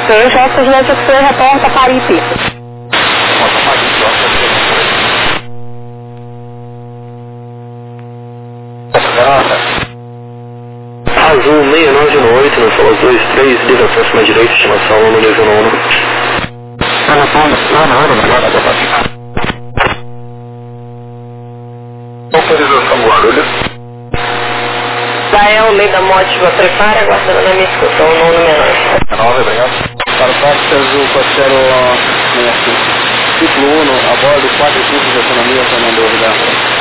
6, Oscar Juliette X-Ray, reporta Paripe. Azul 6918, no solo 23, liga próxima direita, estimação, no nível 1. Autorização Guarulhos. Dael, lei da Mótiva, prepara, aguardando na minha escuta, o nono menor. 9, obrigado. Para o táxi azul, Costello ciclo 1, a bordo 4 tipos de autonomia, Fernando Ovidal.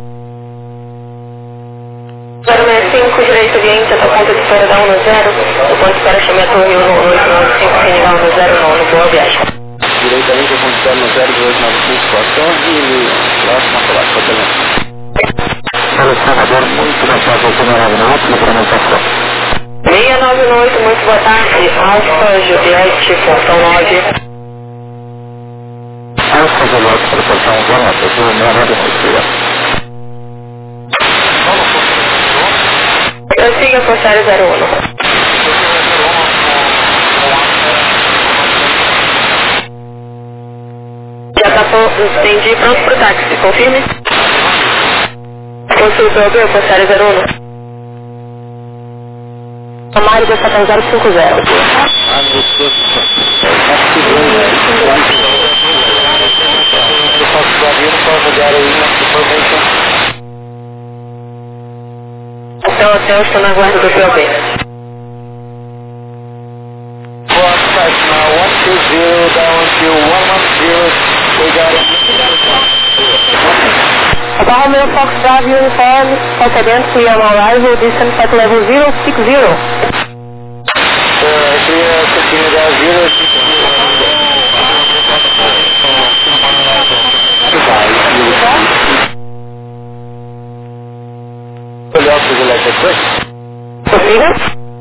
065, direito oriente, até o ponto de espera da 10, o ponto de espera chama a torre 1895, terminal 109, boa viagem. Direitamente, o ponto de espera no 0895, com a torre e próximo a falar com o telefone. Pelo Salvador, muito mais fácil, primeira na última pronunciação. 698, muito boa tarde, Alfa Juliette, portão 9. Alfa Juliette, proporção 1, pessoa 9, Prossiga, Corsário 01. Já tá entendi, pronto pro táxi, confirme. Consulta o Corsário 01. Mário da Satan 050. Então, hotel, estou na guarda do POB. Above Romeo Fox Drive Uniform, Confidence, we are on arrival, distance at level 060. Consiga?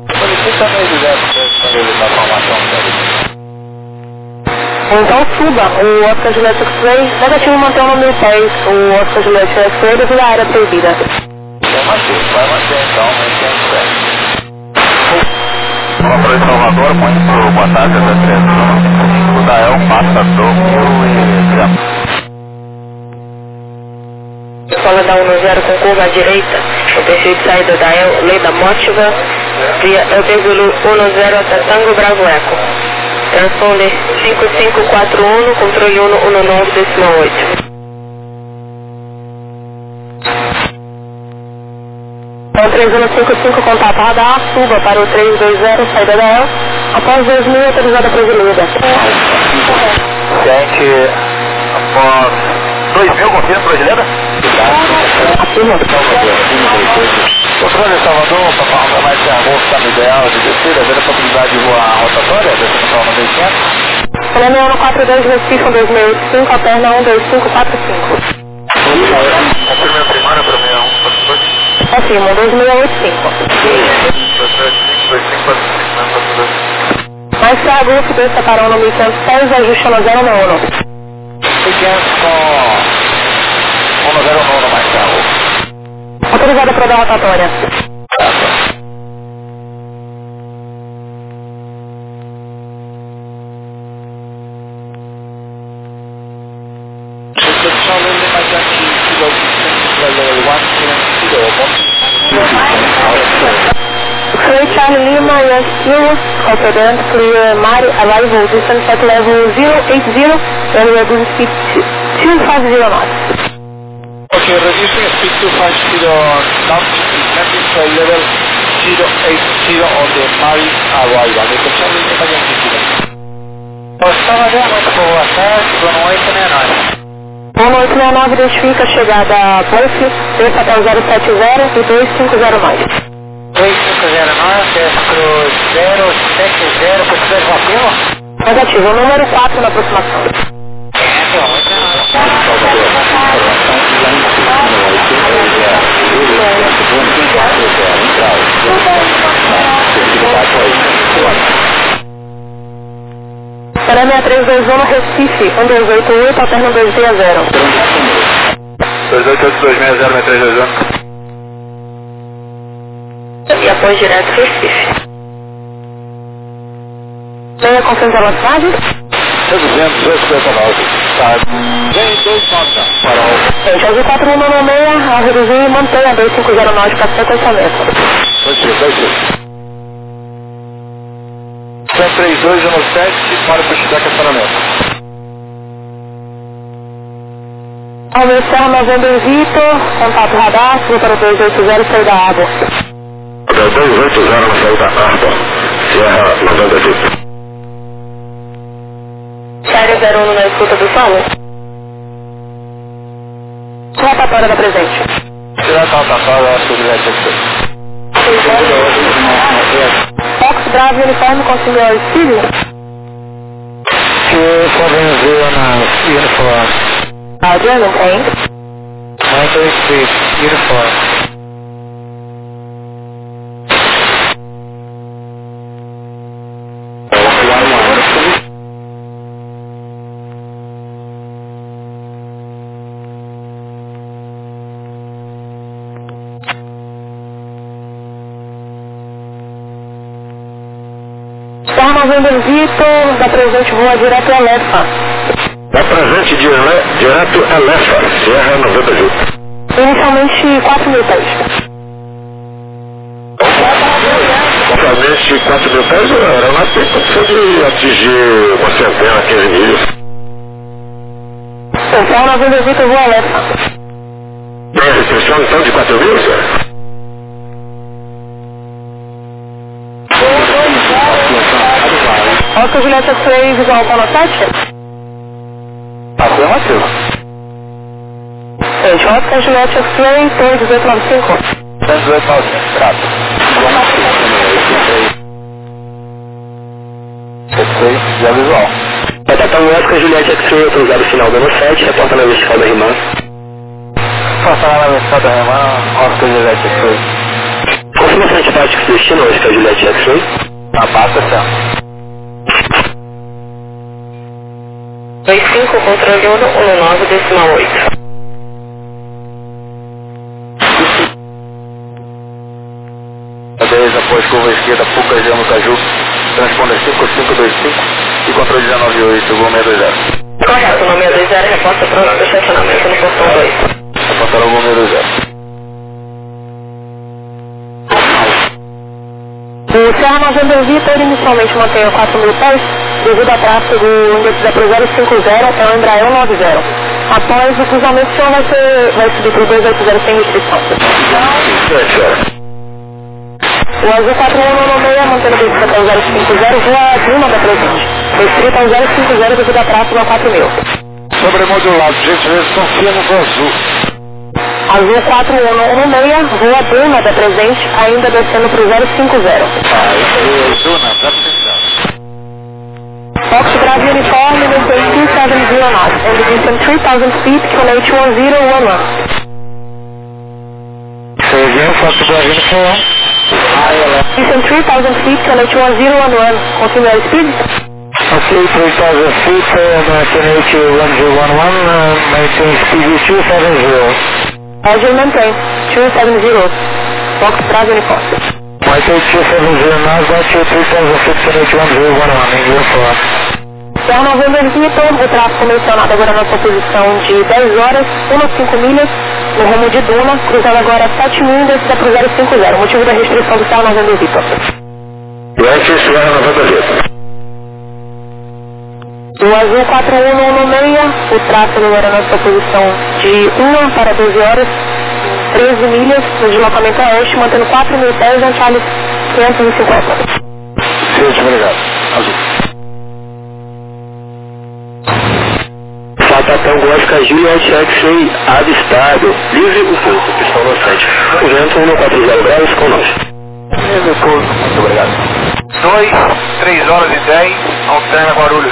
Então suba o Oscar Juliette X-Ray, negativo manter o número 6, o Oscar Juliette X-Ray devido à área proibida. Vai manter então, Vamos para o Salvador, muito boa tarde, o Dael passa Escola da 10 com curva à direita, o perfil de saída da lei da Mótiva, via Eubengulu 10 até Tango Bravo Eco. Transponder 5541, controle 119,8. Então 3155, contato radar, suba para o 320, saída da El, após 2000, autorizada para Avenida. Gente, após 2000, confirma para Avenida? Afirma. Controle Salvador, para falar mais que a rota ideal de descida, havendo a possibilidade de voar rotatória, descendo para o 900. Colônia 142, Recife 2085, alterna 12545. Confirma a primária para mim, 142. Afirma, 2685. Mais que a Golf 2 separou no 1106, ajuste no 091. Fiquemos com o 091 mais que a Golf. Autorizada para dar rotatória. Free Charlie Lima, yes, Kilo, confident, clear, Mario, arrival, distance at level 080, and we are going to speed 250 knots. Okay, reducing speed to 50 knots, descending to level 080 on the Mari arrival. The Charlie Lima, yes, Kilo. Salvador, muito boa tarde, Bruno 869. Bruno 869 identifica a chegada a Golf, desça até o 070 e 250 mais. 2509, destro 070, precisa de uma firma? Negativo, número 4 na aproximação. Para 6321 Recife, 1288, alterno 260. 288-260-6321. E após direto Recife. Tenha confiança em velocidade. 259. Tá. Vem 2 nota. Farol. Azul 4196, ao reduzir, mantenha 250 náutica para sequenciamento. 26. 13217, para para estudar questionamento. Almeção, Novembro Vitor, contato radar, para o 280, saída água. Hotel 280 na saída Arbor, Sierra Novembro Vitor. Série 01 na escuta do solo. Rotatória da presente. Será que a rotatória é sobre a Fox Bravo Uniforme com Senhor Espírito. Que podem ver na uniforme. Adriano tem. Michael Street, uniforme. Novembro Vitor, da presente voa direto a Lefa. Da presente direto a Lefa, Sierra Novembro Vitor. Inicialmente 4.000 pés. Inicialmente 4.000 pés, era lá tem condição de atingir uma centena, 15 milhas. Então, Novembro Vitor voa a Lefa. Tem restrição então de 4.000, senhor? Oscar Julieta X-Ray, visual para 7. Afirmativo. Oscar Julieta X-Ray, torre 1895. 1895, trato. X-Ray, já visual. Atacar o Oscar Julieta X-Ray, autorizado final dando 7, reporta na vertical da RIMAN. Passar na vertical da RIMAN, Oscar Julieta X-Ray. Confirmação antibática de destino, Oscar Julieta X-Ray. Na pasta, certo. 25, controle 119,8. A 10 após curva esquerda, Puca Gemo Caju, transponder 5525 e controle 198, voo 620. Correto, no 620, reporta pronto para estacionamento no portão 2. Reportar o voo 620. O Serra Novembro Vitor inicialmente mantém a 4.000 pés, devido a tráfego do índice da Pro 050 até o Embraer 190. Após o cruzamento, o senhor vai subir para o 280 sem restrição. O Azul 4196, mantendo o bico até o 050, voa Duma da presente. Restrito ao 050 devido a tráfego a 4.000. Sobremodulado, gentileza, confia no Azul. Azul 4116, voa Duma da presente, ainda descendo para o 050. Duna, dá atenção. Fox Bravo Uniforme, maintain 270 knots, and descend 3,000 feet, connect 1011. Say again, Fox Bravo Uniforme. Descend 3,000 feet, connect 1011. Continue your speed. Okay, 3,000 feet, connect 1011, maintain speed 270. Roger, maintain 270. Fox Bravo Uniforme. Maintain 270, Nasdaq 3,000 feet, connect 1011, in uniform. Serra Novembro Vitor, o tráfego mencionado agora na sua posição de 10 horas, 1,5 milhas, no rumo de Duna, cruzando agora 7 milhas da Pro 050, motivo da restrição do Serra Novembro Vitor. Durante Sierra Novembro Vitor. O Azul 4116, o tráfego agora na sua posição de 1 para 12 horas, 13 milhas, no deslocamento a oeste, mantendo 4.000 pés, Jean Charles 550. Sim, obrigado. Azul. Tango Oscar Juliet X-Ray avistado. Livre o pouso, pistão no 7. O vento 140 graus com nós. Livre o pouso, muito obrigado. 3 horas e 10, alterna Guarulhos.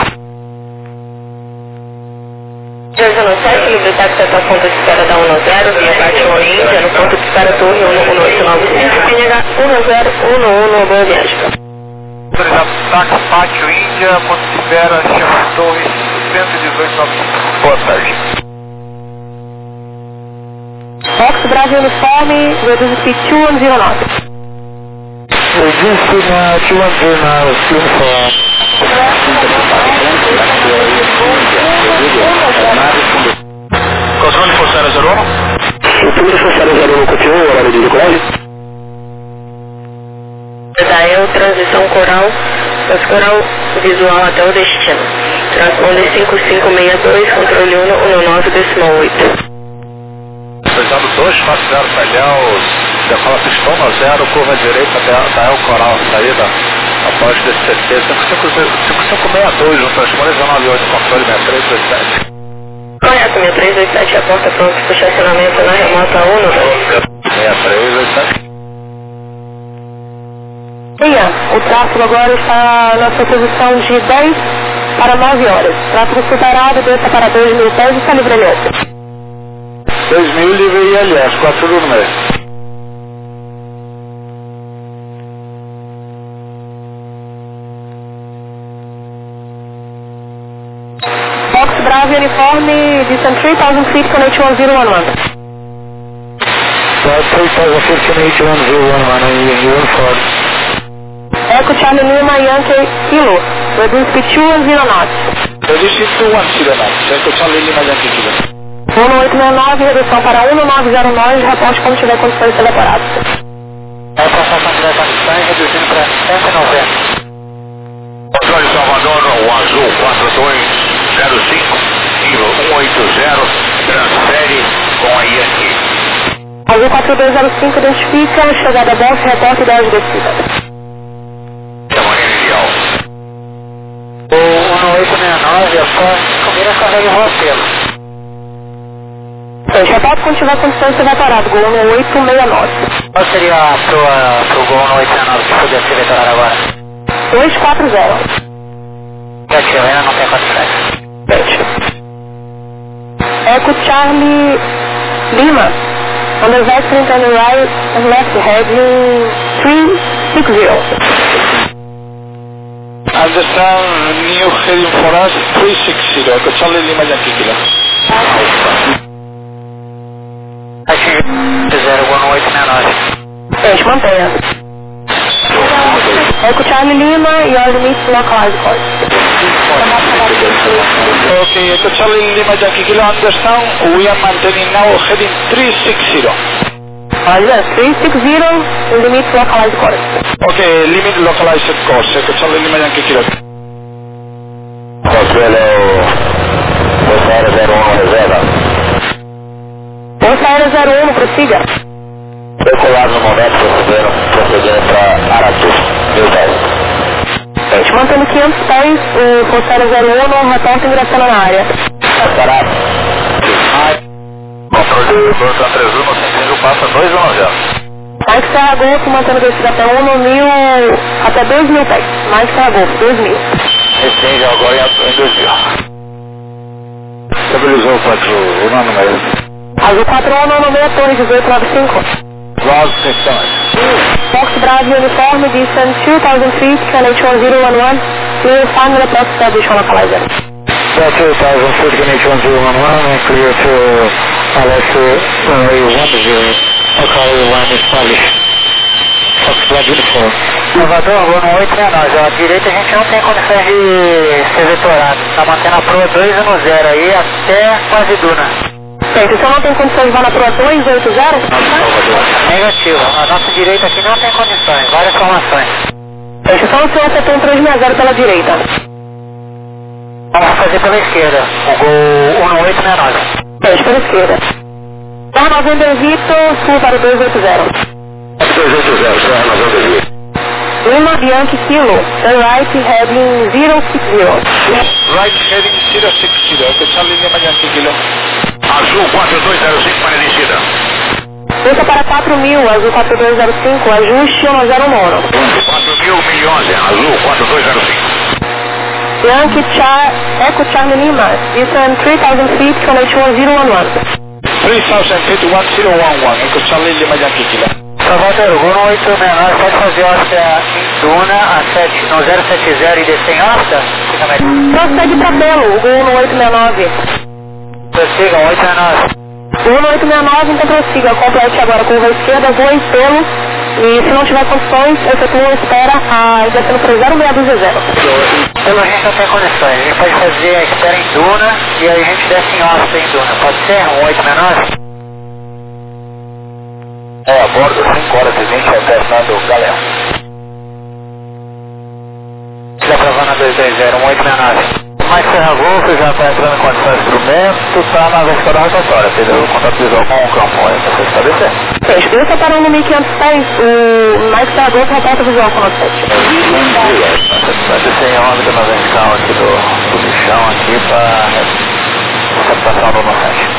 217, livre táxi até o ponto de espera da 10, via Batman Índia, no ponto de espera Torre 11895, PNH 1011, boa viagem. Táxi Pátio Índia, ponto de espera, chama Torre 11895. Boa tarde. Fox Bravo Uniforme, reduce speed 210 knots. Reduce speed 210 knots, uniform. Controle Força 001? O túnel Força 001 continua o horário de decolagem? Dael, transição coral visual até o destino. Transponder 5562, controle 119,8. Pesado 240 Calhau, decola pistona 0, curva direita, Dael Coral, saída após DCT 5562, no transponder 198, controle 6327. Correto, 6327, a porta pronta para o estacionamento na remota 6327. O tráfego agora está na sua posição de 10 para 9 horas. Tráfego separado, desça para 2.000 pés e está livramento. 2000 livre ILS, 4 no meio. Fox Bravo uniforme, distance 3,000 feet, connect 1011. 3,000 feet, connect 1011, uniform. Echo Charlie Lima, Yankee Kilo, reduce speed 210 knots. Reduce 210 knots, Echo Charlie Lima, Yankee Kilo. 1869, redução para 1909, reporte quando tiver condições de evaporado. Essa estação tiver condições, reduzindo para 190. Controle Salvador, o azul 4205, nível 180, transfere com a Yankee. Azul 4205 identifica, chegada Boss, reporte 10 descida. O 1869, após comer essa regra roteiro. Reporte quando tiver condições de evaporado, Gol 1869. Qual seria pro Gol 1869 que podia ser vetorado agora? 240. Negativo, ainda não tem condições. Echo Charlie Lima, on the vector and the right and left heading 360. Understand, new heading for us 360, Echo Charlie Lima, Yankee Kilo. Atinge 01869. Mantenha. Echo Charlie Lima, your limits localized course. Okay, Echo Charlie Lima, Yankee Kilo, understand, we are maintaining now heading 360. Yes, 360, limits localized course. Okay, limit localized course, Echo Charlie Lima, Yankee Kilo. Controle Força Aérea 01 reserva. Força Aérea 01, prossiga. Decolar no momento, procedendo para Aratu, 1000 pés. Mantendo 500 pés, o Força Aérea 01 no reporte ingressando na área. Parado. Controle do Santa Terezuno, sentido passa 210. Mike Serra Golfo, mantendo descida até 1.000, até 2.000 pés. Mike Serra Golfo, 2.000. Exchange agora em 2000. Estabilizou o nome mesmo. Azul 4196, torre 1895. Close questões. Fox Bravo uniforme, distance 2,000 feet, connect 1011, clear final approach establish on localizer. 2,000 feet, connect 1011, and clear to LS runway 10, localizer 1 established. Fox Bravo uniforme. Salvador, Gol 1869, a direita a gente não tem condições de ser vetorado. Está mantendo a proa 210 aí até quase Duna. Certo, você não tem condições de vá na proa 280? Negativo, a nossa direita aqui não tem condições, várias formações. Certo, então o senhor tem 360 pela direita. Vamos fazer pela esquerda, o Gol 1869. Certo, pela esquerda. Tá, November Victor, sul para 280. 280, será November Victor. Lima Bianchi Kilo, turn right heading 060. Right heading 060, Echo Charlie Lima, Yankee Kilo. Azul 4205 para descida. Desça para 4.000, azul 4205, ajuste 101 mono. 4.011, azul 4205. Yankee Echo Charlie Lima, distance 3,000 feet, connect 1011. 3,000 feet, 1011, Echo Charlie Lima, Yankee Kilo. Salvador, o Gol 869, pode fazer órbita em Duna no 070 e descer em órbita? Prossegue para Belo, o Gol 1869. Prossiga, 869. Gol 1869, então prossiga, complete agora curva esquerda, voe pelo, e se não tiver condições, efetua espera, descendo para 062 0. Pelo a gente não tem condições, a gente pode fazer a espera em duna e aí a gente desce em órbita em duna, pode ser? 869? É, a bordo 5 horas e 20 até Fernando Galeão. Já aprovando a 220, 1869. Mas Serra Golf já está entrando em condição de instrumento, está na versão rotatória, entendeu? O contato visual com o campo, aí você estabelecer. Escreva para no 1500 pés, o Mike Serra Golf reporta visual com você. Vai descer em órbita na vertical aqui do bichão aqui para captação do inocente.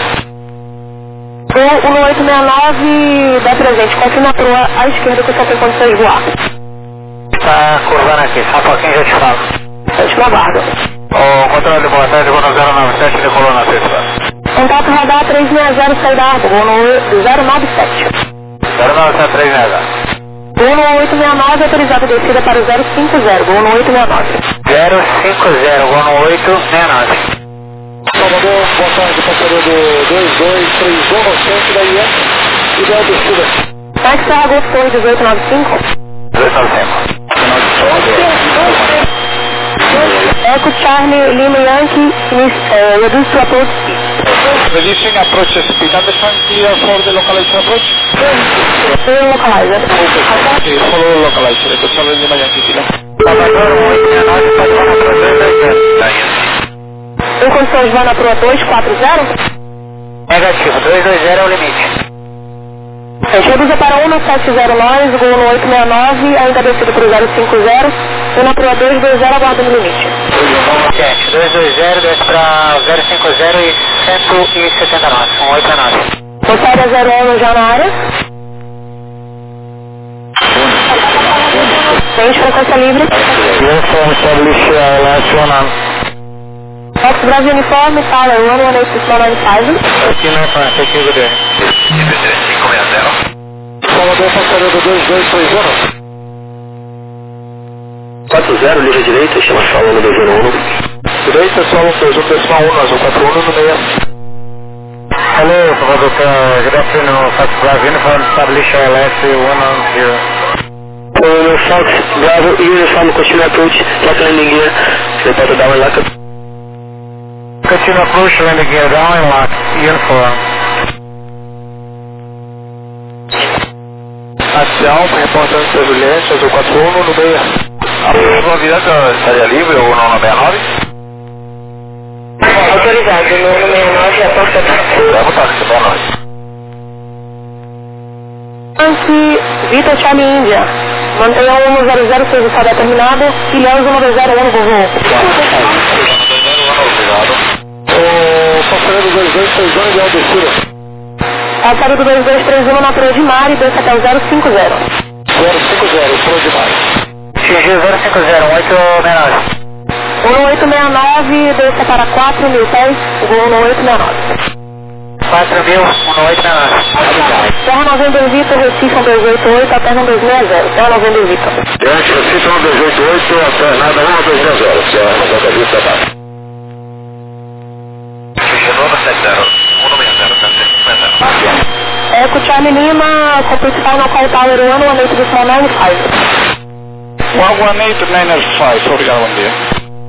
O 1869 dá presente, confirma para a esquerda que só tem condições de voar. Tá curvando aqui, só um pouquinho já te falo. Eu te aguardo. O controle de boa tarde, vou no 097 de coluna 6. Contato radar 360, saída árbol, vou no 097. 097 360. Vou no 869, autorizado descida para o 050, vou no 869. 050, vou no 869. Salvador, boa tarde, passageiro do 2231, no centro da IEM, ideal descida. Mike Serra Golf Torre 1895. 295. Eco Charlie Lima Yankee, reduce to approach speed. Reducing approach speed, understand clear for the localization approach? Full localizer. Okay, follow localizer, Eco Charlie Lima Yankee, kilo. Salvador, 869, pode mandar para 220. Em condições de voo na proa 240? Negativo, 220 é o limite. A gente reduza para 1709, gol no 869, ainda descido para o 050, e na proa 220, aguarda no limite. 220, desce para 050 e 179, 189. Possaida 01 já na área. Frente, frequência livre. Uniform establish last one on. Fox Brasil Uniforme, fala, 11865. Aqui na frente, take over there. Salvador, passageiro do 2230. 40, linha direita, chama Salão 201. Direita, solo 61, decimal 1, azul 41 no meio. Hello, Salvador, good afternoon. Fox Bravo Uniform establish last 110. No Fox Bravo Uniform, continue approach, lock landing gear, report down and lock. Continue approach, landing gear down and lock, uniform. Ação, reportando turbulência, azul 41 no meio. A próxima viagem estaria livre ou não na 69? Autorizado, no 69, a porta Vamos estar aqui, boa noite. Yankee, Vitor Charlie Índia. Mantenha 1006 estado determinado, Ilhéus 101, voo. O passageiro 2231, ideal descida. Passado do 2231 na proa de mar e desce até o 050. 050, pro de mais. Atingiu 050, 189. 1869, desce para 4.000 pés, voo no 869. 4.000, 189. Terra 92 Vitor, Recife 288, até 1260. Terra 92 Vitor. Diante, Recife 288, até nada 1260, Serra 92 da base. Eco Charlie Lima, complete final call tower 118 do Small 95. 11895, obrigado, bom dia.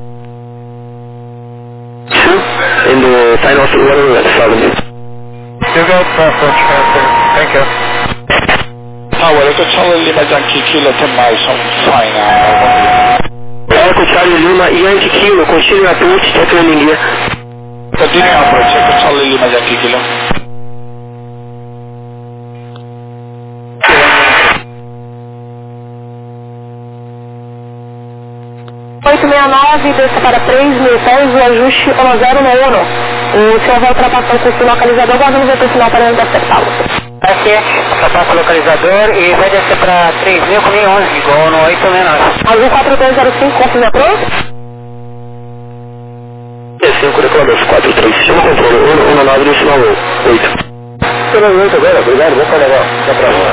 In the final 117. You got preference transfer. Thank you. Tower, Eco Charlie Lima Yankee Kilo 10 miles on final. Eco Charlie Lima, Yankee Kilo, continue approach, check landing gear. Continue approach, Eco Charlie Lima Yankee Kilo. Desça para 3.000 pés, o ajuste 1091. O senhor vai ultrapassar o curso localizador, guardando o vetor final para interceptá-lo. Aqui, ultrapassa o localizador e vai descer para 3.000 com 1011, igual no 869. Azul 4205, confirma pronto? 5 declarados 43, chama controle 119 do sinal 8. Pela 8 agora, obrigado, vou falar legal, dá pra voar.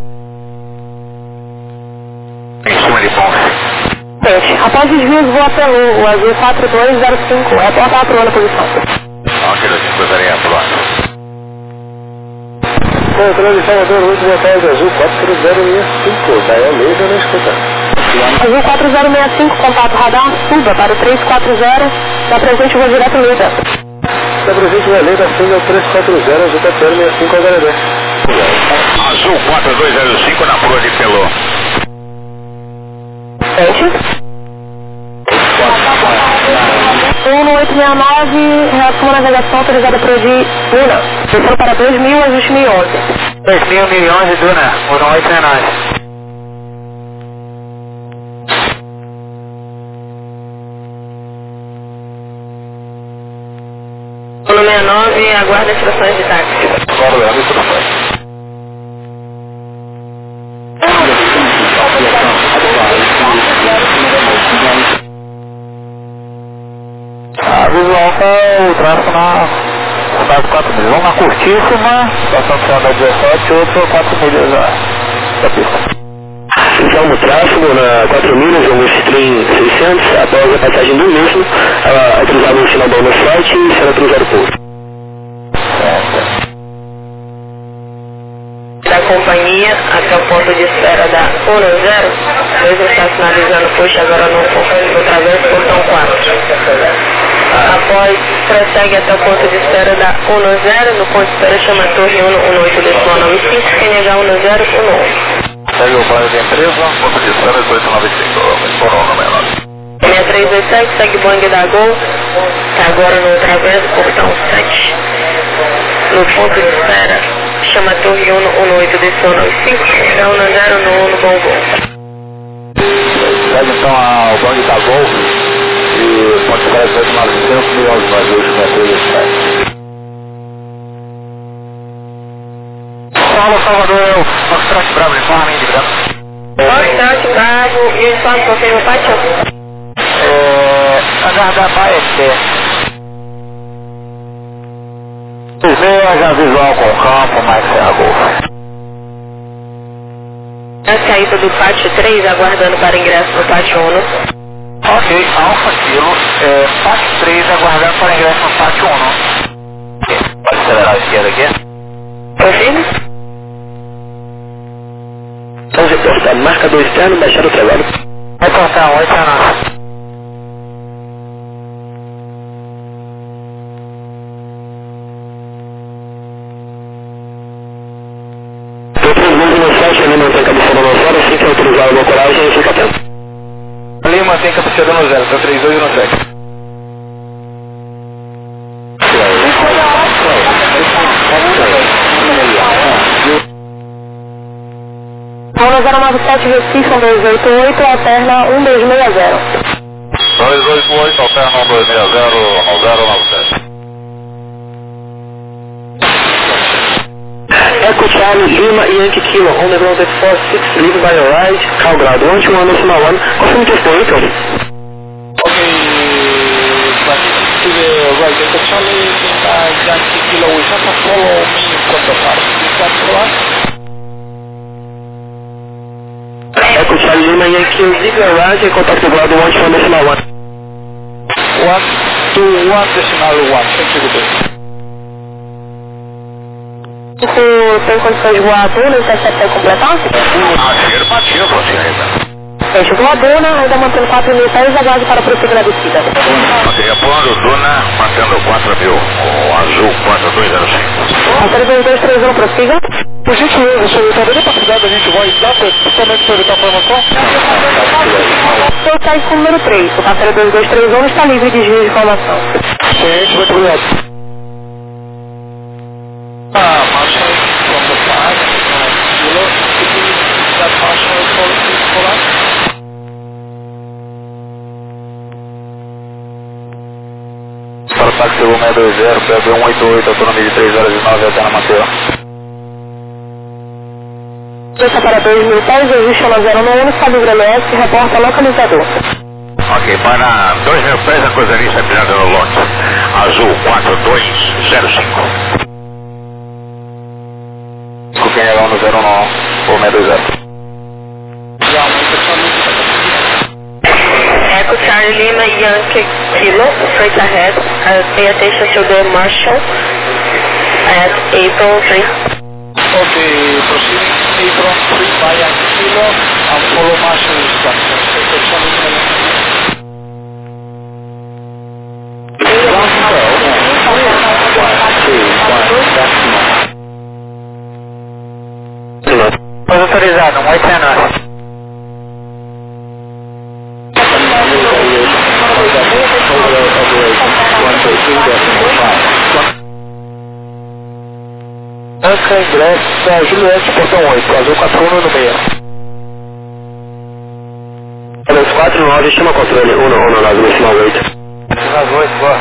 Em cima de ponte. Após desvios, voa pelo o azul 4205, reporta a proa na posição. Ok, 250 a proa. Controle Salvador 8, boa tarde, azul 43065, Dael Laser na escuta. Azul 4065, contato radar, suba para o 340, da presente vou direto Leda. Da presente vai Leda, suba ao 340, Azul 4065 HLD. Azul 4205 na Proa de Pelô. 1869, reação navegação autorizada para o de Duna. Desceu para 2000, ajuste 1011. 2000, 1011, Duna, 1869. Uno 69, aguarda instruções de táxi. Aguardando instruções. Visual com o tráfego na cidade 4 milhas. Vamos na curtíssima, estação de Santa 17, outro 4 milhas da pista. Então, o tráfego na 4 milhas, um stream 600, após a passagem do mesmo, ela utilizava o sinal bonus flight e será cruzado por. Da companhia até o ponto de espera da 10, depois está sinalizando puxa agora no travesso portão 4. Após, prossegue até o ponto de espera da 10, no ponto de espera chama a torre 118 do Sua 95, quem negar 10, 11. Segue o plano de empresa, ponto de espera 1895, Corona menor. 6327, segue Boeing da Gol, está agora no travesso portão 7. No ponto de espera, chama a torre 118 do Sua 95, quem negar 10 no 1 no bom voo. Segue então ao Boeing da Gol e pode ficar 900 milhões de vazios de metros. Paulo Salvador, Foxtrot Bravo, informe, individual. Foxtrot Bravo, e informe, confirma, Pátio. Aguardar Baeste. Veja visual com o campo, mais a Golf. A saída do Pátio 3, aguardando para ingresso no Pátio 1. Ok, Alfa Kilo, Pátio 3, aguardando para ingresso no Pátio 1. Pode acelerar a esquerda aqui? Confirma? Vamos reportar marcador externo, baixar o trabalho. Reportar 8 a 9. Mantém cabeceira no zero, assim que autorizar uma coragem, fica atento. Ali mantém cabeceira no 0, tá 32 e no 7. Rona 097, Recife 288, alterna 1260. 288, alterna 1260, 097. Echo Charlie, Lima, Yankee Kilo, on the ground at 46, leave by your right, Cal Ground 121, decimal 1, confirm to point. Okay, but to the right, Echo Charlie, Lima, Yankee Kilo, we have to follow me from the park. Is that correct? Echo Charlie, Lima, Yankee, leave your right, contact the ground 121, decimal 1. 121, decimal 1, thank you, good. Tem condições de voar a Duna e interceptar completar? Afirmativo, senhorita. Fecha voa a Duna, ainda mantendo 4 mil pés e aguarde para prosseguir na descida. Ok, apoiando Duna, mantendo 4.000, o azul 4205. A 3231 prossiga. Por gentileza, senhorita, daria para cuidar da gente voar exatamente para evitar a formação? Seu cais com o número 3, o passageiro 2231 está livre de desvio de informação. Gente, muito obrigado. Marshall from the flag, Kilo, could you use that Marshall for us? Para o táxi 1620, PB 188, autonomia de 3 horas e 9 até na Mateus. Deixa para 2.000 pés, ajuste a 091, está livre MS, reporta localizador. Ok, para 2.000 pés, a coisa ali está virada no lote. Azul 4205. Quem é lá no 09 ou 620. Echo Charlie Lima, Yankee Kilo, straight ahead, pay attention to the Marshall at April 3. Okay, proceeding April 3 by Yankee Kilo and follow Marshall. 8 é nóis. Anca, ingressa, Juliette, portão 8, azul 41 no meio. Apenas 49, chama controle 119, decimal 8. Decimal 8, boa.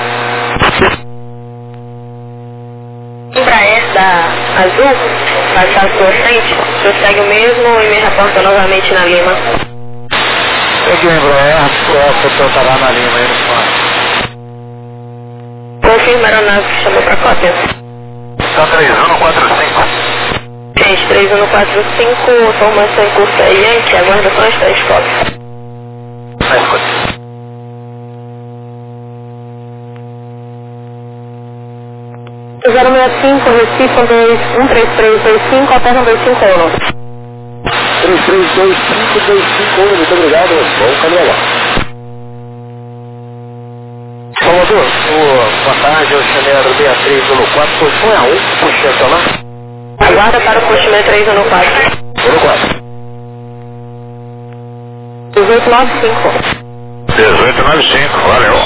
Para essa azul, passar à sua frente, o senhor segue o mesmo e me reporta novamente na Lima. Eu que lembro, o setor tá lá na Lima, aí no fundo. Confirma a aeronave que chamou para cópia. Tá 3145. Gente, 3145, formação em curso aí, Yankee, aguarda só as 3 cópias. Na escuta. 065, Recife, 13325, alterna 251. 3325251, muito obrigado, bom caminho lá. Salvador, boa tarde, eu chamei a Beatriz pelo 4, posição é a 1, puxa lá. Aguarda para o postimento 314. Pelo 4. 1895. 1895, valeu.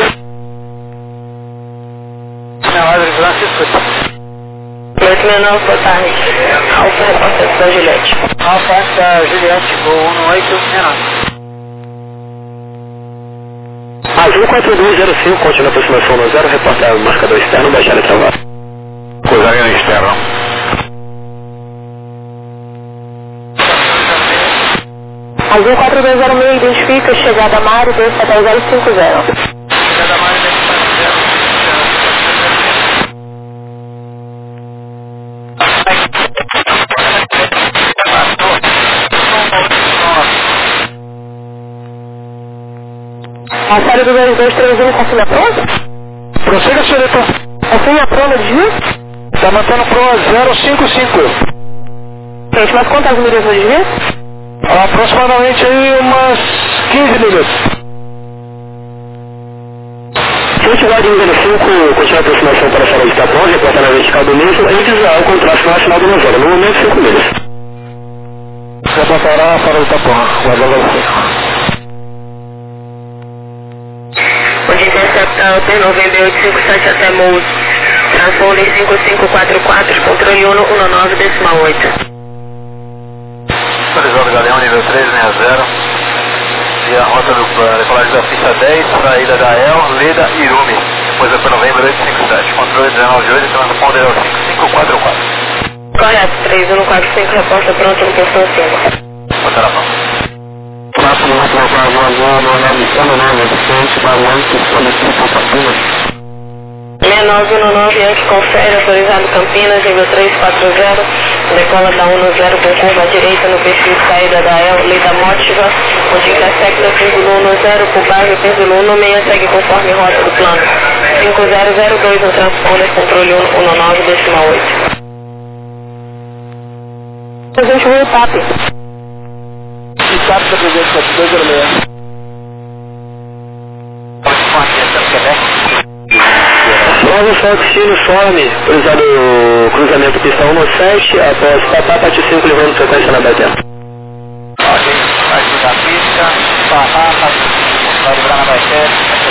Na hora de lá, se escuta. 869, boa tarde. Alfa, repórter da Juliette. Alfa da Juliette, voo 1869. Azul 4205, continua a aproximação no 0, reportar marcador externo, baixar e travar. Coisa externa. Azul 4206, identifica chegada a Mário, 27050. Chegada a Mário, 27050. A série do 2231, confirma pronta? Prossiga, senhorita. Confirma a prova de desvio? Tá mantendo pro 055. Gente, mas quantas milhas no desvio? Aproximadamente aí umas 15 milhas. Festival de número 5, continua a aproximação para a sala de Tapão, reportar na vertical do mesmo, e visual o contraste nacional do Nozora. No momento, 5 milhas. Reportará para o Tapão, guarda-lá. Onde intercepta o T98557 até Mouse. Transponder 5544, controle 119, decimal 8. Horizonte Galeão, nível 360. E a rota do decolagem da pista 10 para a ilha da El, Leda e Irumi. Depois é para novembro 857. Controle 198, transponder 5544. Correto, 3145, resposta pronta no questão 5. Botar a mão. Próximo, Campinas. 6919, Yankee confere, autorizado Campinas, nível 340, decola da 10 com curva à direita no perfil de saída da El, Leda Mótiva, onde intersecta Pêndulo 10 por baixo, Pêndulo 16, segue conforme rota do plano. 5002 no transponder, controle 119, decimal 8. A gente viu o TAP. Estado da 34206. Nova Foxino Some, cruzado cruzamento pista 117, após Papá Pátio 5, levando sequência na BT. Ok, parte da pista, Papá Pátio 5, vai livrar na BT,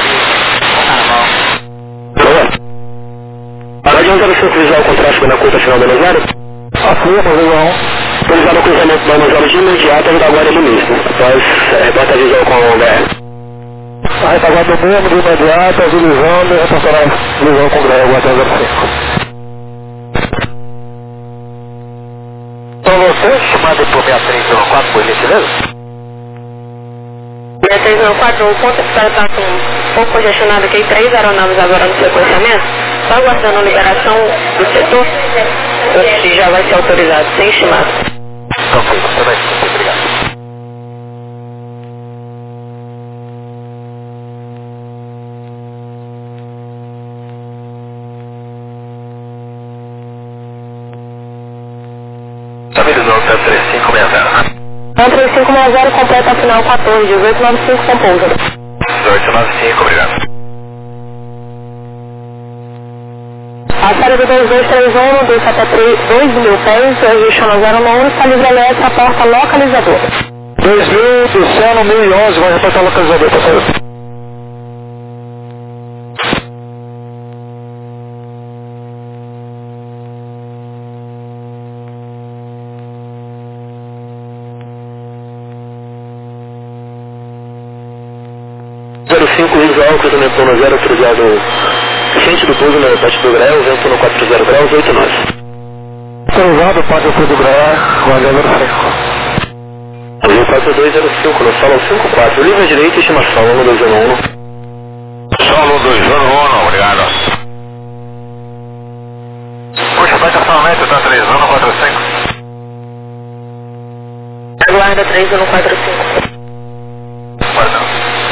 Boa. A radiante 05 visual com tráfego na curta final da Nozara? Afirma, visual. Cruzado o cruzamento da Nozara de imediato da Guarda ali mesmo, após rebota visual com o BR. A retagada mesmo, de imediato, agilizando, reportará visual com o Greg, até 05. Então você, chamado por Beatriz 04, por gentileza? Beatriz 04, o ponto de está com um pouco congestionado aqui, 3 aeronaves agora no sequenciamento, só aguardando a liberação do setor, que já vai ser autorizado, sem estimado. Então foi, você vai escutar, obrigado. Estabilizou, tá 3560. 3560, completa a final 14, 1895 com pouso. 1895, obrigado. A série do 2231, desce até 2.000 pés, registrando 091, está livre elétrica, a porta localizadora. 2000, descendo 1011, vai reportar localizador, passageiro. Visual, cruzamento no 0, autorizado frente do pouso na parte do Grael, vento no 40 graus, 8 nós. Autorizado, parte do Grael, guarda 05. Voo 4205, no solo 54, livre à direita e estimação, 1201. Solo 201, obrigado. Puxa, vai estacionamento, tá 3145. Aguarda 3145. Perdão.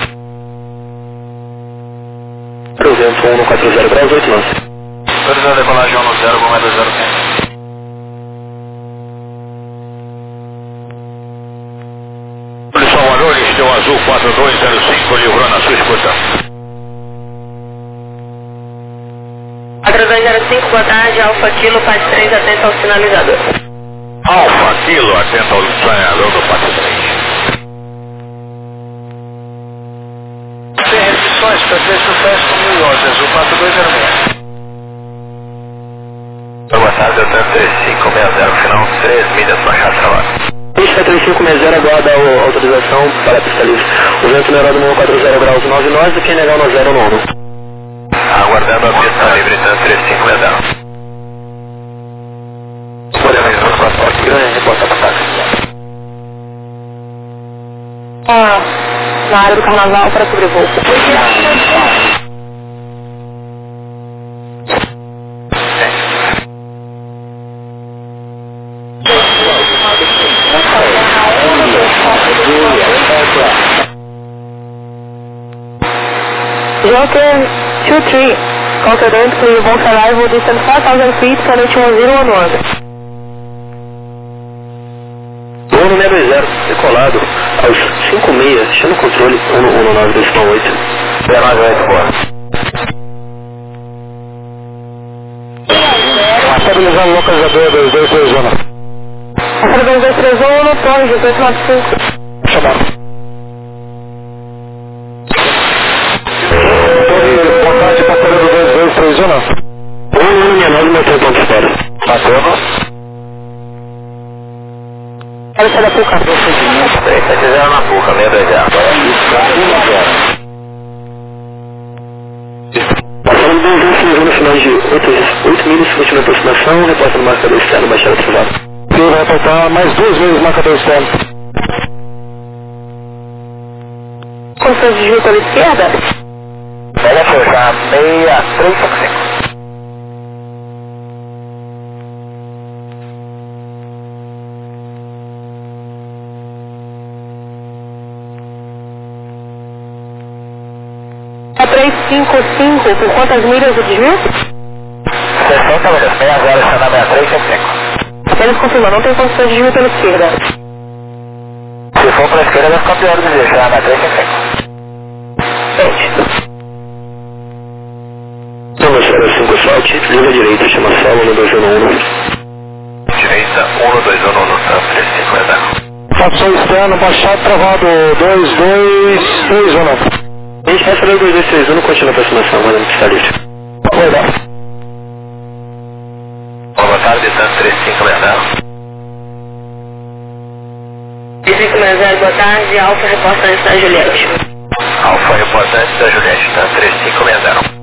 Vento 140 graus, 8 nós. Autorizado a decolagem 10, voo 205. Salvador, Esteu Azul 4205, livrou na sua escuta. 4205, boa tarde, Alfa Kilo, Paz 3, atento ao sinalizador. Alfa Kilo, atento ao sinalizador do Paz 3. Sem restrições, para ter sucesso com 1011, Azul 4206. Boa tarde, atento 3560, final 3 milhas, baixar trabalho. 3560 aguarda a autorização para a pista livre. O vento no aeródromo 40 graus 9 nós e quem negar no 0 no 1. Aguardando a pista livre, tanto 3560. Podemos ir para o transporte grande, reporta para casa. Na área do carnaval para sobrevoo. Joker 23, confident clear both arrival distance 4,000 feet, planet 1011. Voo no 620, decolado, aos 5,6, chama o controle 11928. 19 fora. Estabilizando o localizador 2231. Passada 2231, torre 1895. Chamado. Vontade passada do 2231. 169, meu tempo de espera. Batendo. Quero sair da Puca. 370 na Puca, 620. Passando 261 no final de 8 milhas, última aproximação, repórter no marcador externo, baixada ativada. Ele vai apertar mais 2 vezes o marcador externo. Condições de desvio pela esquerda? Pega fechar 6355. É 355, por quantas milhas o desvio? 60 milhas, 60, estacionar 6355. Apenas confirmando, não tem condições de desvio pela esquerda. Se for para a esquerda, vai ficar pior do desvio, estacionar 6355. Número 05 sorte, linha direita, chama sala, 1211. Direita, 1211, tá 350. Facção externo, baixado, travado 2231. A gente vai fazer o 2231, continua a aproximação, vai na pista livre. Vai dar. Boa tarde, tanto 3560. 3560, boa tarde, Alfa reportante da Juliette. Alfa reportante da Juliette, tanto 3560.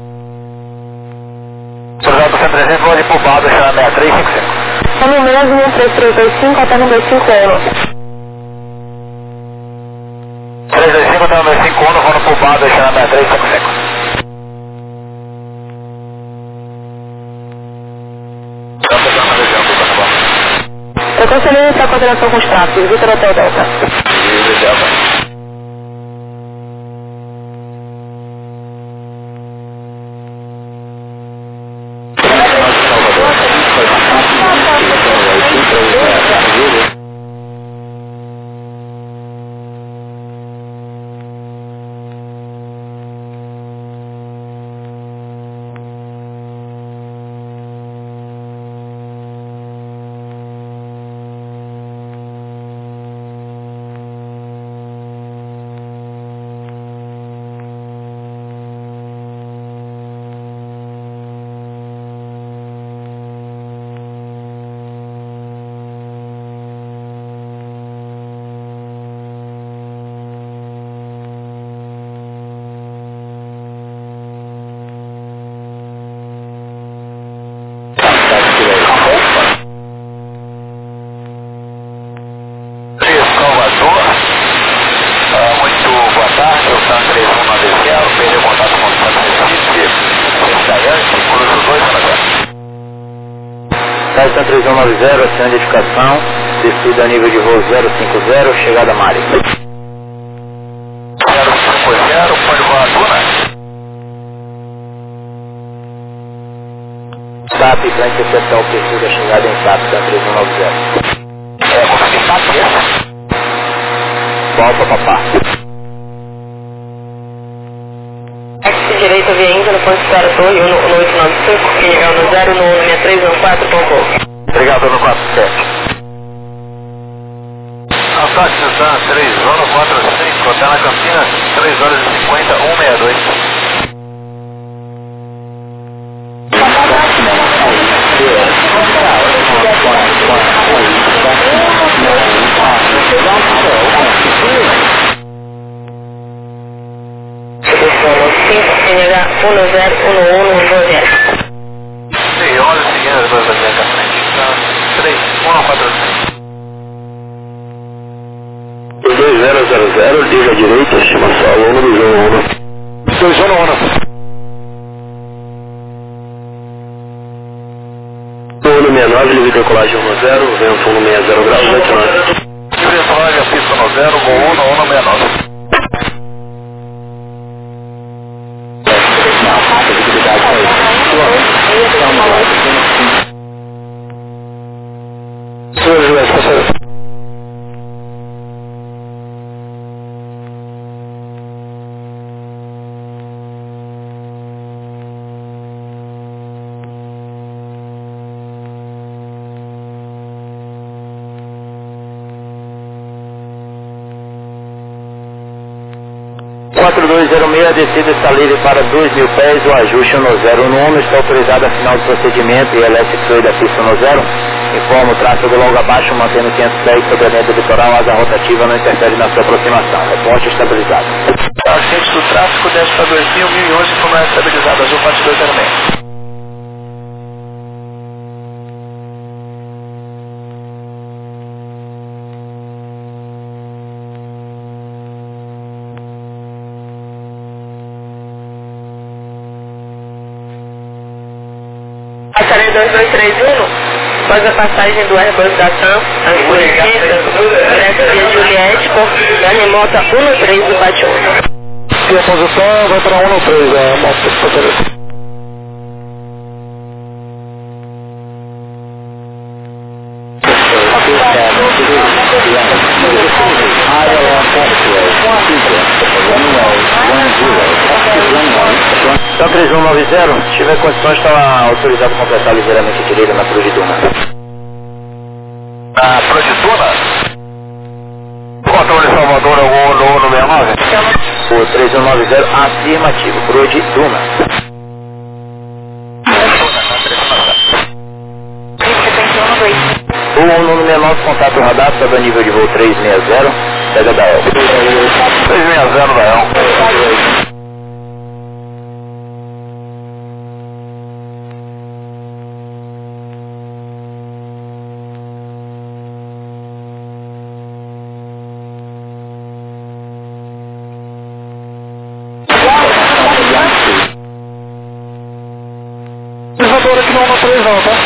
Soldado 103, vou ali pro bar, deixar 6355. Só no mesmo 3325 até no 251. 325 até no 251, vou no pro bar, deixar 6355. Frequência livre para coordenação com os tráficos, Vitor Hotel Delta. Livre Delta. Passagem São 3190, ação de edificação, descida a nível de voo 050, chegada máxima. 050, pode voar a Duna. SAP, para interceptar o perfil da chegada em SAP, São 3190. Como é que SAP é? Volta, papá. Direita via Índia no ponto de espera Torre 1895, Pinhal no 0916314, Obrigado, no 47. Ataque Suzana 3145, hotel na Campinas, 3 horas e 50, 162. PNH 101110. Sim, olha seguindo as duas linhas da frente. Então, 2000, liga à direita, estimação, aluno do Zona 1. Zona 1. 169, liga decolagem 10, vento 160 graus, 29. decolagem, pista no 0, voo 169. A descida está livre para 2.000 pés, o ajuste no 01 está autorizado a final do procedimento e LS Fluid da pista no 0. Informa o tráfego logo abaixo, mantendo 500 pés sobre a lenta litoral, asa rotativa não interfere na sua aproximação. Reporte estabilizado. Agente do tráfego desce para 2011, informação estabilizada, azul 4206. Passarei 2231, após a passagem do Airbus da TAM, às 2h30, direto via Juliette, da remota 113 do Pátio 1. E a posição vai para 113, a moto passageira. Então 3190, se tiver condições, está autorizado a completar ligeiramente a direita na Cruz de Duna. A Cruz de Duna? Controle Salvador, algum no 69? O 3190, afirmativo, Cruz de Duna. O número 69, contato radar, sobe a nível de voo 360, pega da El. 360 da El. Aqui não 113 não, tá?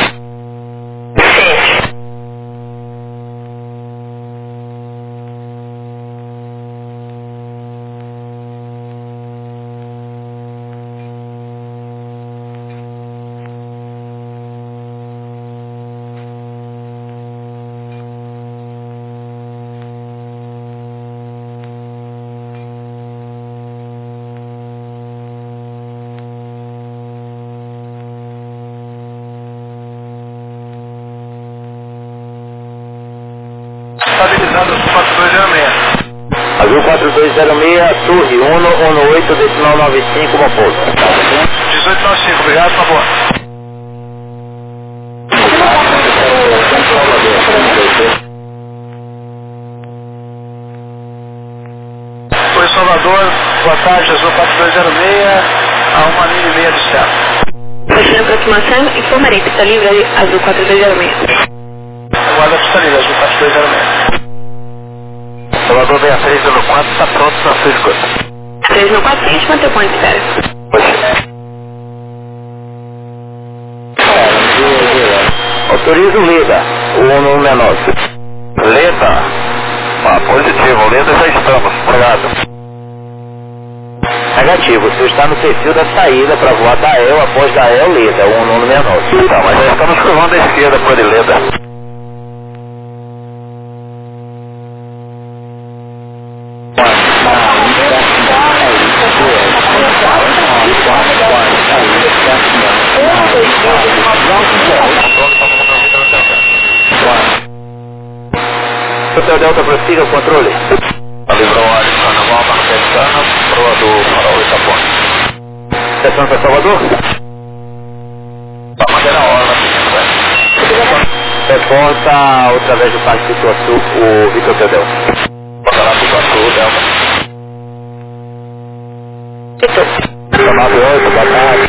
Estabilizado 4206. Azul 4206, Torre 118, decimal 95, uma pouso. 1895, obrigado, por favor. Oi, Salvador, boa tarde, Azul 4206, a 1 milha e meia do céu. Fechando a aproximação, informarei pista livre Azul 4206. Aguarda a pista livre, Azul 4206. Salvador 6304, está pronto para sua escuta. 394, gente, manter o ponto de espera. Autorizo Leda, o número menor. Leda. Positivo, Leda já estamos. Obrigado. Negativo, o senhor está no perfil da saída para voar Dael, após Dael, Leda, o número menor. Tá, mas já estamos cruzando a esquerda por Leda. Hotel Delta, prossiga o controle. Livrou a área Carnaval, Marquetana, proa do Farol Itapona. Estação para Salvador? Tá, mas é na hora, Reporta através do Parque Pituaçu, o Vitor Teodel. Bota lá Pituaçu, Delta. Chamado 8, boa tarde.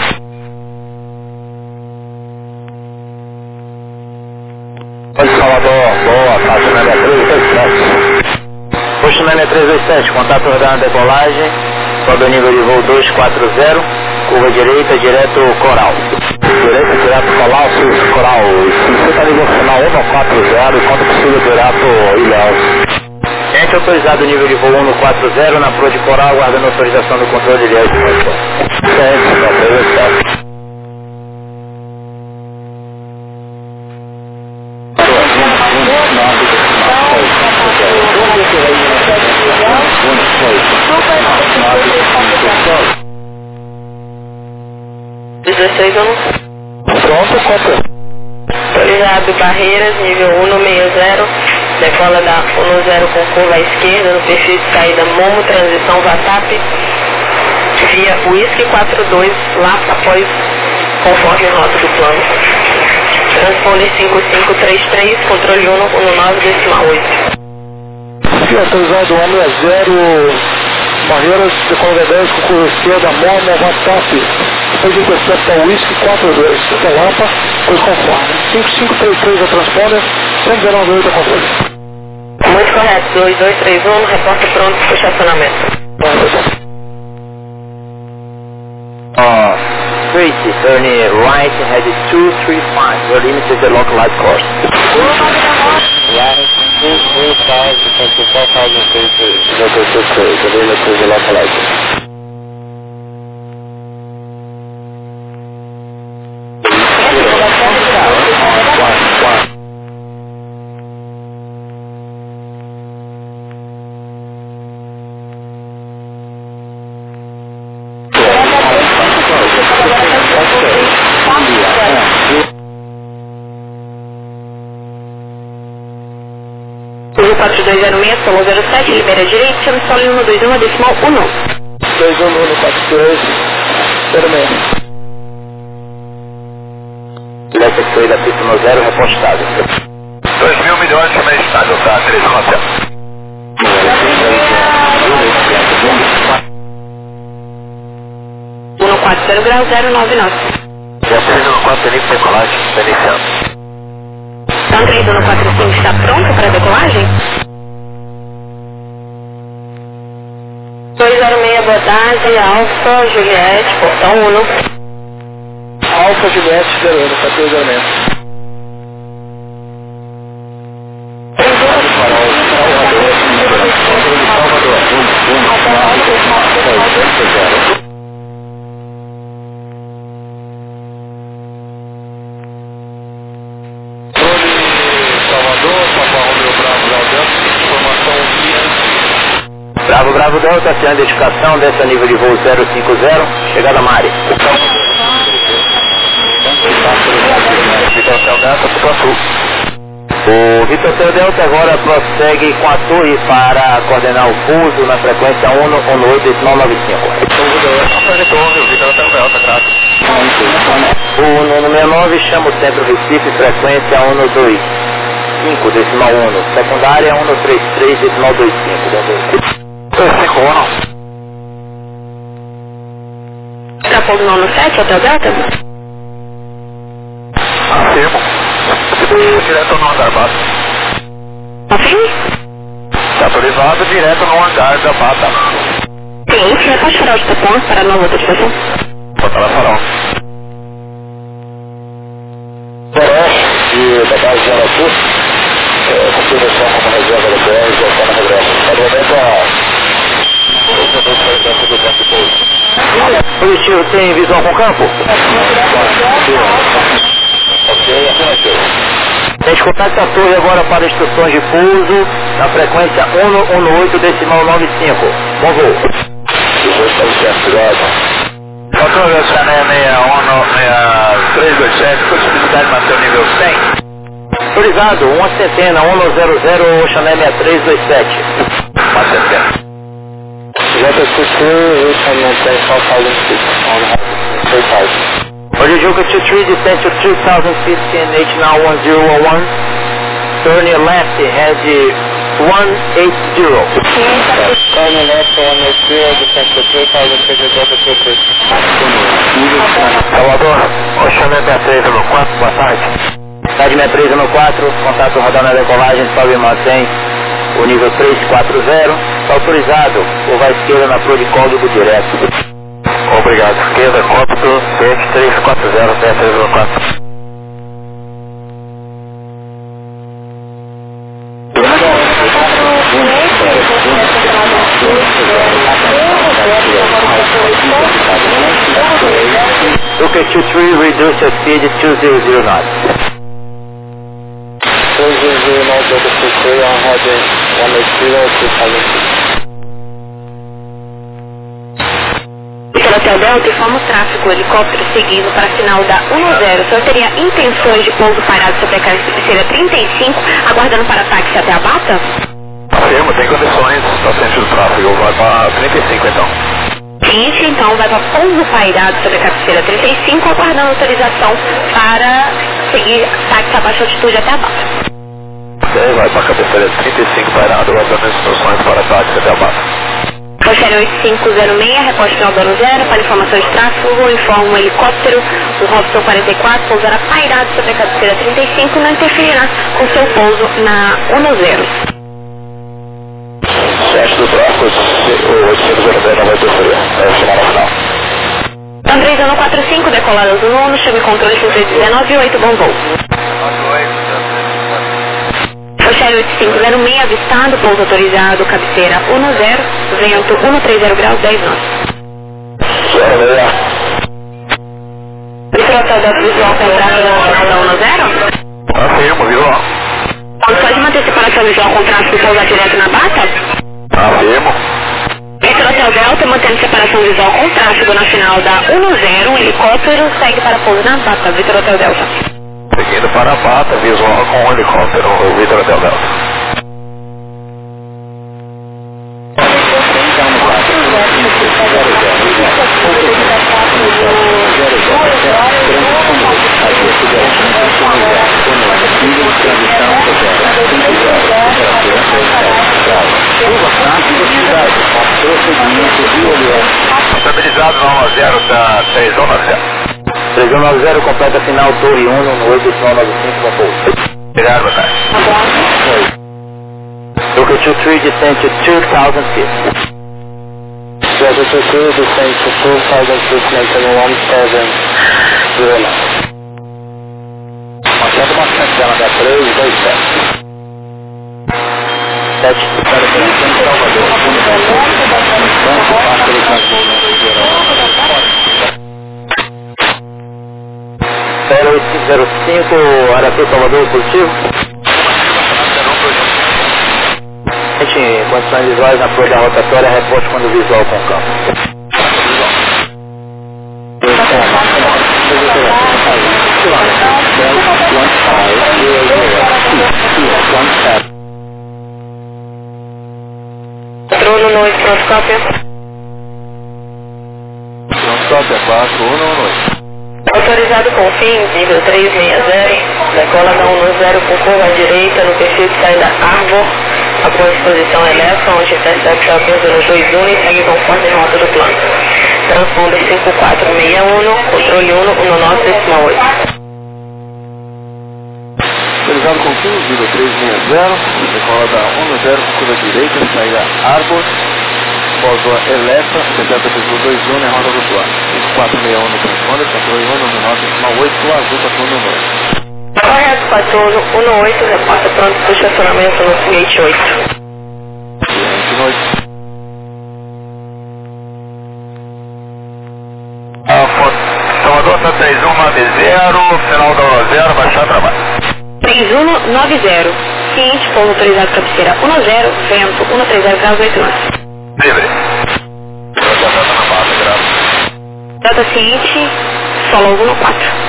Oi, Salvador, boa, taxa 6327. Posto 6327, contato ordenado decolagem, sobe o nível de voo 240, curva direita, direto Coral. Direita, direto Coral, se você está nível final 140, quanto possível direto Ilhéus. Gente autorizado nível de voo 140 na proa de Coral, aguardando autorização do controle de Ilhéus. Certo. Pronto, compra. Autorizado Barreiras, nível 160, decola da 10 com curva à esquerda, no perfil de saída Momo, transição VATAP, via Whisky 42, lá após, conforme rota do plano. Transponder 5533, controle 119,8. Autorizado 160, Barreiras, decola da 10 com curva esquerda, Momo, VATAP. Depois intercepta o Whisky 42, da Lampa, pois conforme. 5533 a transponder, 119,8 a controle. Muito correto, 2231, reporta pronto para o estacionamento. Straight, turn right, head 235, your limit is the localized course. Right, 235, 24,000 feet, local to straight, the limit is the localized. Curva 4206, Solo 07, libera a direita, chama solo 121, decimal 1. 21142, 06. Leste foi da pista no 0, repostado. 2.000 milhões de meio estável, tá? 13 hotel. 140 grau 099. Já 314 nível de decolagem, está iniciando. Tanto 145 está pronto para a decolagem? 206, boa tarde, Alfa, Juliette, portão 1. Alfa Juliette, Verona, 1406. Bravo Delta, sem identificação, desce a nível de voo 050, chegada a Mari. Vitor Delta, Pituaçu. O Vitor Delta agora prossegue com a torre para coordenar o pouso na frequência 118,95. Vitor Delta, graças. O número 69 chama o centro Recife, frequência 125, decimal 1. Secundária 133, decimal 25. 5-1. Está pondo no 7, Hotel Delta? Afirmo. Direto no andar baixo. Afirme? Está autorizado direto no hangar da Bata. Sim, já pode farol de tapão para a nova autorização? Bota lá farol. E configuração como reserva da BR, já está na regressa. Para o momento, do campo de pouso. Positivo, tem visão com campo? Ok, afirmativo. Tente contato a torre agora para instruções de pouso na frequência 118,95. Bom voo. Controle Oceané 616327, possibilidade de manter o nível 100. Autorizado, uma centena, 100, Oceané 6327. Uma centena. JTC, Oceané 3006, on 3000. Orijuka 23, descent to 3000 feet, CNH now 1011. Turn your left, head 180. Turn your left, 180, descent to 3000 feet, JTC. Salvador, Oceané 63 no 4, boa tarde. Cidade 63 no 4, contato rodar na decolagem, sobe e mantém o nível 340. Está autorizado, curva à esquerda na Pro de código direto. Obrigado. Esquerda, código 7340, 6304. Look at 23, reduce your speed to 200 knots. 200 knots over 23 on heading 180, 2000 feet. Hotel Delta, informa o tráfego, helicóptero seguindo para final da 10. O senhor teria intenções de pouso pairado sobre a cabeceira 35, aguardando para táxi até a Bata? Afirmo, tem condições, está sentindo tráfego, vai para 35 então. Isso, então vai para pouso pairado sobre a cabeceira 35, aguardando autorização para seguir táxi a baixa altitude até a Bata. Vai para a cabeceira 35 pairado, aguardando instruções para táxi até a Bata. Rochelle 8506, reporte final do ano 0, para informação de tráfego, informa o helicóptero, o Robson 44, pousará pairado sobre a cabeceira 35 e não interferirá com seu pouso na 10. Centro do tráfego, o 8506 não vai interferir, é o sinal final. Andrés 145, decolada do nono, chame controle 119,8, bom voo. Rochelle 8506, avistado, pouso autorizado, cabeceira 10, vento 130 graus, 10 knots. Vitor Hotel Delta visual contrato no final da 10? Afirmo, visual. Pode manter separação visual com tráfego e pousar direto na Bata? Afirmo. Vitor Hotel Delta, mantendo separação visual com tráfego na final da 10, um helicóptero segue para pouso na Bata, Vitor Hotel Delta. Seguindo para a Bata, visual com o helicóptero, o Vitor Hotel Delta. Estabilizado no 10 da 3190. 3190, completa final Torre 1 no 8995, com pouso. Obrigado, boa tarde. Look at 23, descent to 2000 feet. JTC, descent to 2000 feet, maintain 170. Mantendo uma centena da 327. 7 para o Salvador. 0505, Aratu, Salvador, positivo. Em condições visuais na proa da rotatória, reporte quando visual com o campo. Patrono no Stronscópio. Stronscópio 4118. Autorizado com fim, nível 360, decola da 10 com curva à direita no perfil que sai da Arbor, após exposição eleva, onde intercepta apenas 21 e segue conforme a rota do plano. Transponder 5461, controle 1 no nosso 8. Autorizado com fim, nível 360, decola da 10 com curva à direita, sai da Arbor, Pousou Elefa, intercepta pelo 21 na rota do plano. 5461 no transponder, controle 1 no nosso 8, azul, patrulha no 2. Correto, 4118, repórter pronto para o estacionamento no gate 8. Salvador tá 3190, final da 0, baixar trabalho. 3190, seguinte, pouso autorizado cabeceira 10, vento 130 graus 8 knots. Livre. Data seguinte, solo 14.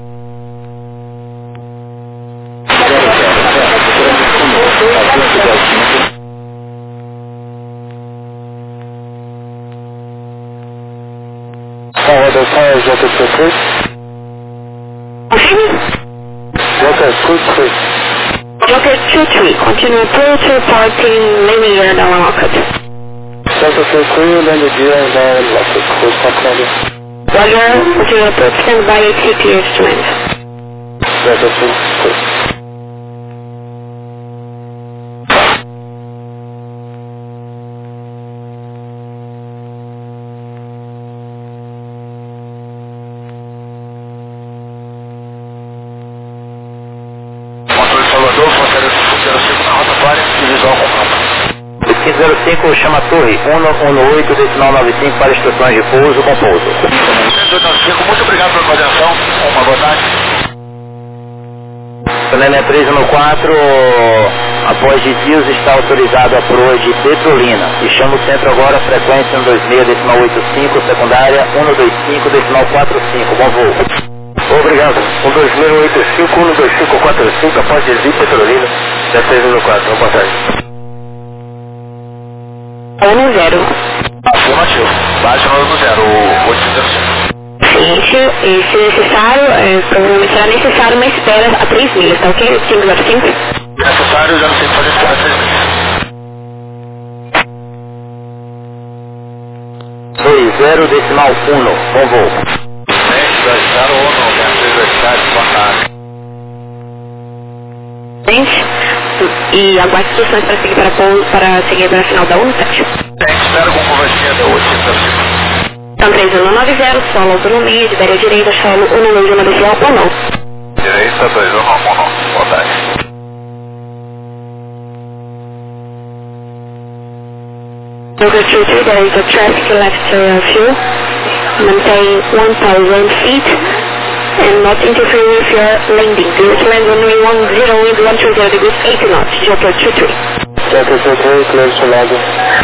JT3. JT3. Joker 23, continue approach reporting linear down rocket. JT3, landed gear down rocket. Close contact. Roger, continue approach, stand by ATP instrument. JT3. Salvador, 05 chama a torre 118, decimal 95 para instruções de pouso com pouso. 195, muito obrigado pela coordenação, uma boa tarde. Sonêmia 314, após desvios está autorizado a proa de Petrolina. E chama o centro agora, frequência 126, decimal 85, secundária 125, decimal 45, bom voo. Obrigado. 12685, 12545, após desvio Petrolina, 7314, boa tarde. 10. Afirmativo. Baixa no 0, 805. Seguinte, e se necessário, provavelmente será necessário uma espera a 3 milhas, tá ok? 505. Necessário, já não sei fazer espera 3 milhas. 20, decimal 1, bom voo. 20, boa tarde. E aguarde instruções para seguir para seguir para a final da 17. Espero com conversinha da 805. Então 3190, solo autonomia, de beira direita, solo 191 ou não. Direita, 2191, boa tarde. Joker 23, there is a traffic left fuel. Maintain 1,000 feet and not interfere with your landing. Clear to land runway 10 wind 130 degrees 80 knots. Joker 23. Joker 23, clear to landing.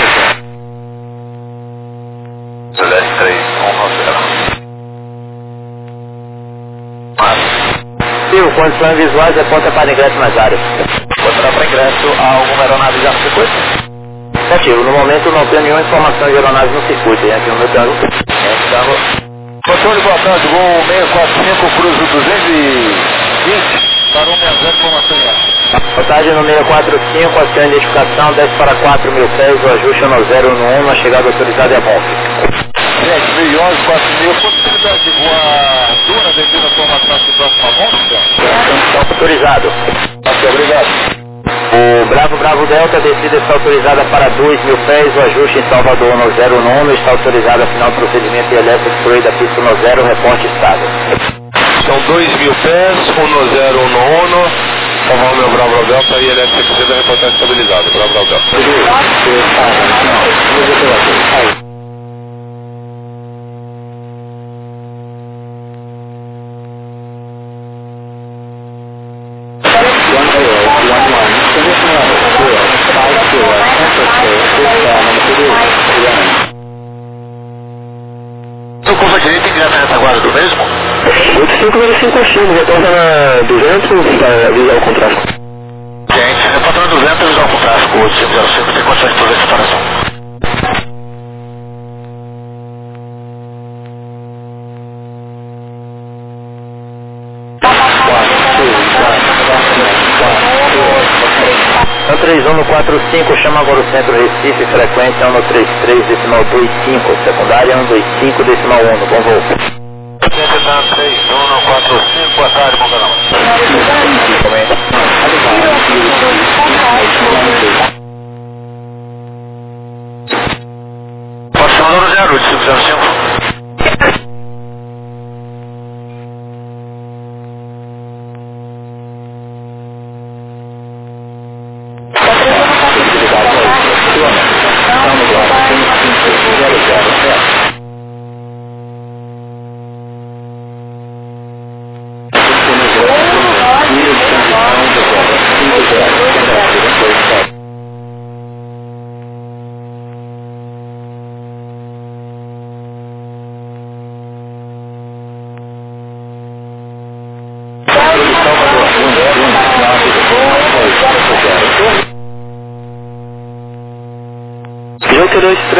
Celeste 3190. Sil, condições visuais é ponta para ingresso nas áreas. Contra para ingresso a alguma aeronave já no circuito? Negativo, no momento não tenho nenhuma informação de aeronave no circuito, hein? Aqui no meu carro. Controle, boa tarde, voo 645, cruzo 220, para 160, informação em Boa tarde, no 645, a sua identificação, desce para 4 mil pés, o ajuste no 0 no 1, a chegada autorizada é bom. 10.011, 4.000, possibilidade de voar dura devido à formação de próxima volta? Autorizado. Ok, obrigado. O Bravo Delta, descida está autorizada para 2 mil pés, o ajuste em Salvador no 0 está autorizado a final do procedimento elétrico spray da pista no 0, reporte estado. São 2.000 pés, 1 no 0, 1 no 1, salvar o meu Bravo Delta e elétrico precisa reportar estabilizado, Bravo Delta. Então, curva direita ingressa nessa guarda do mesmo? 8505 acima, retorna na 200 para avisar o contrato. Gente, reportando 200 avisar o tráfego, 8505 tem condições de fazer essa separação. No 3145, chama agora o centro Recife, frequência 133, decimal 25, secundária 125, decimal 1, bom voo. 3145, boa tarde, bom canal. Aproximador 0805.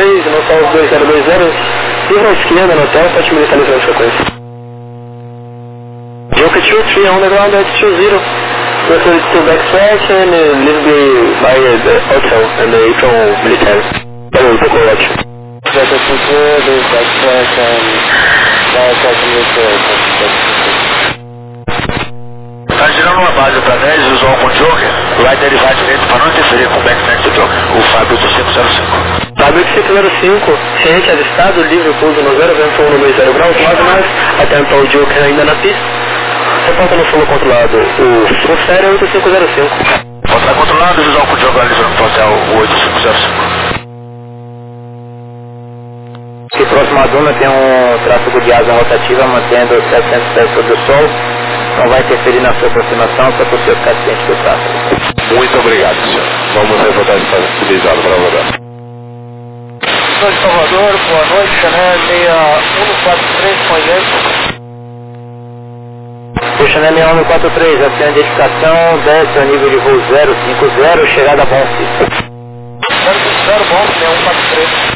3, não só os 2020, livre à esquerda no hotel, pode militarizar a frequência. Joker 2-3 on the ground at 2-0. Return to backtrack and leave me by the hotel and the April military. Take watch. Delta 2-0, backtrack and military. Tá girando uma base para 10, usou com o Joker, vai derivar direito para não interferir com o backtrack do Joker, o Fábio do 505. Fábio do 505, ciente avistado, livre pouso no 0, vento 1 no meio 0 graus, 9 nós, atentou o Joker ainda na pista. Reporta no fundo controlado, o Sulfério 8505. Contra controlado, usou com o Joker alisando para o hotel 8505. Que próximo a Duna tem um tráfego de asa rotativa mantendo 700 pés sobre o sol. Não vai interferir na sua aproximação, só por você ficar ciente do tráfego. Muito obrigado, senhor. Vamos reportar essa utilizado para rodar. Salvador, boa noite, Chanel 6143 com gente. O Chanel 6143, a sua identificação, desce ao nível de voo 050, chegada a Bonfim. 0 bom, 6143.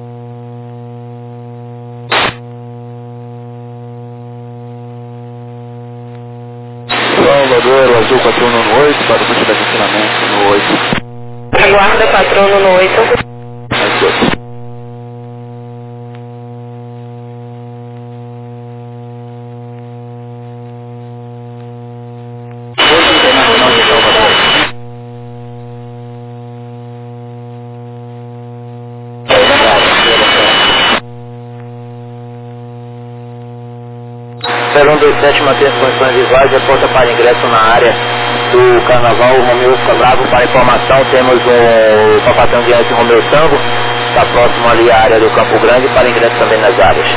Salvador, Azul Patrono no 8, para o curso de estacionamento no 8. Aguarda Patrono no 8. Internacional de Salvador. Zero 127 mantém as condições visuais e aponta para ingresso na área do Carnaval. O Romeu fica bravo. Para informação, temos o papatão diante do Romeu Tango, está próximo ali à área do Campo Grande, para ingresso também nas áreas.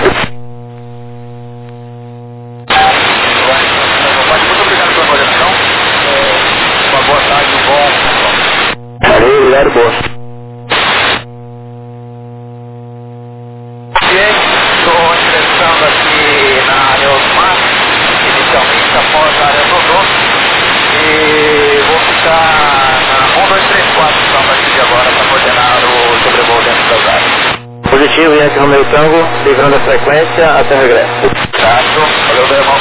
Muito obrigado pela avaliação. Uma boa tarde, um bom. Valeu, obrigado, boa. Estou ingressando aqui na área Osmar, inicialmente após a área Dodô, e vou ficar na 1234 então, a partir de agora para coordenar o sobrevoo dentro das áreas. Positivo, Yankee Romeu Tango, livrando a frequência até o regresso. Certo, valeu, meu irmão.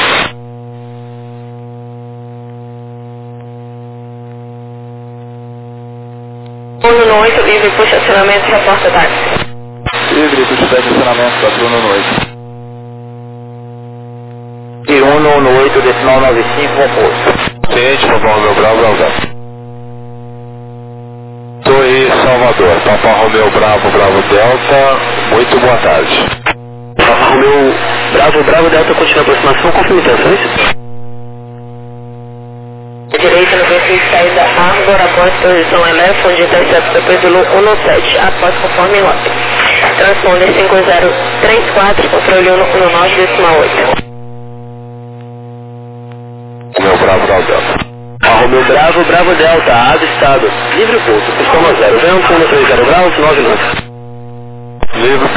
Uno no 8, livre para estacionamento, reporta táxi. Livre do estacionamento, Patrono no 8. E 1 no 8, decimal 95, oposto. Ciente, Papa Romeu Bravo, Bravo. Torre Salvador, Papa Romeu Bravo, Bravo Delta, muito boa tarde. Papa Romeu Bravo, Bravo Delta, continua a aproximação, confirme transferência. Direita no perfil de saída Arbor, após posição Elefant, de intercepto depois do 17, após conforme rota. Transponder 5034, controle 119, decimal 8. Romeu Bravo, Bravo Delta. Romeu Bravo, Bravo Delta, avistado. Livre pouso, pistão 0, vento 130 graus, 9 minutos. Livre